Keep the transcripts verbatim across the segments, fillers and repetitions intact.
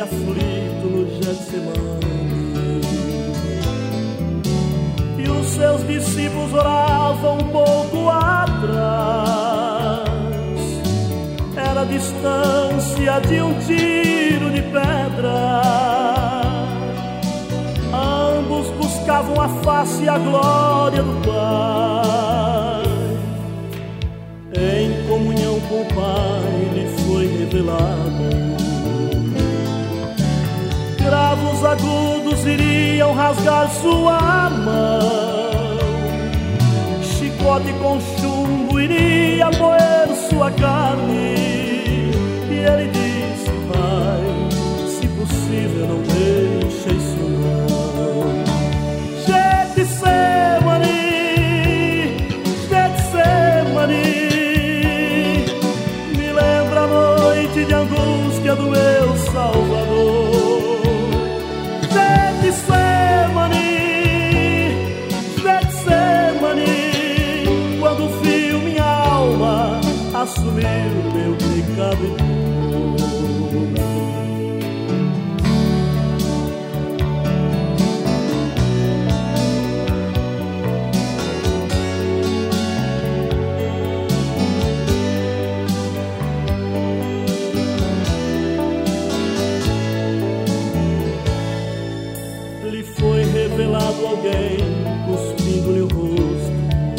aflito no Getsemane, e os seus discípulos oravam um pouco atrás. Era a distância de um tiro de pedra. Ambos buscavam a face e a glória do Pai. Em comunhão com o Pai lhe foi revelado. Cravos agudos iriam rasgar sua mão, chicote com chumbo iria moer sua carne. E ele disse: Pai, se possível não deixe isso não. Getsemane, Getsemane, me lembra a noite de angústia do meu Salvador. Getsemane, Getsemane, quando viu minha alma assumir meu pecado e dor. Lhe foi revelado alguém cuspindo-lhe o rosto.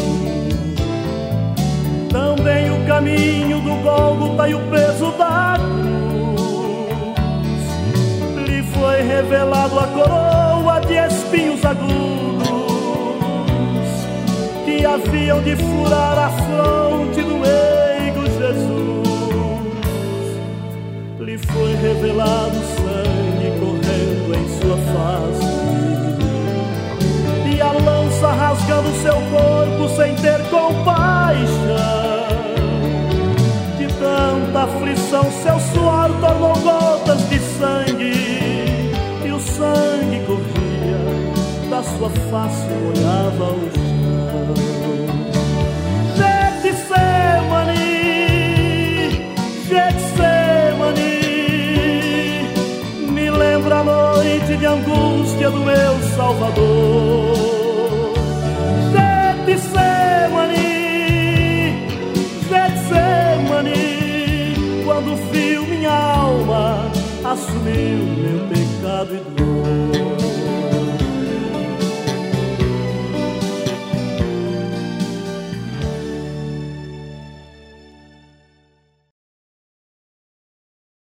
Também o caminho do Gólgota e o peso da cruz. Lhe foi revelado a coroa de espinhos agudos que haviam de furar a fronte do meigo Jesus. Lhe foi revelado sangue correndo em sua face, e a lança rasgando seu corpo sem ter compaixão. De tanta aflição seu suor tornou gotas de sangue, e o sangue corria da sua face e molhava o chão. Getsemane, Getsemane, me lembra a noite de angústia do meu Salvador. Getsemane, Getsemane, quando viu minha alma assumir meu pecado e dor.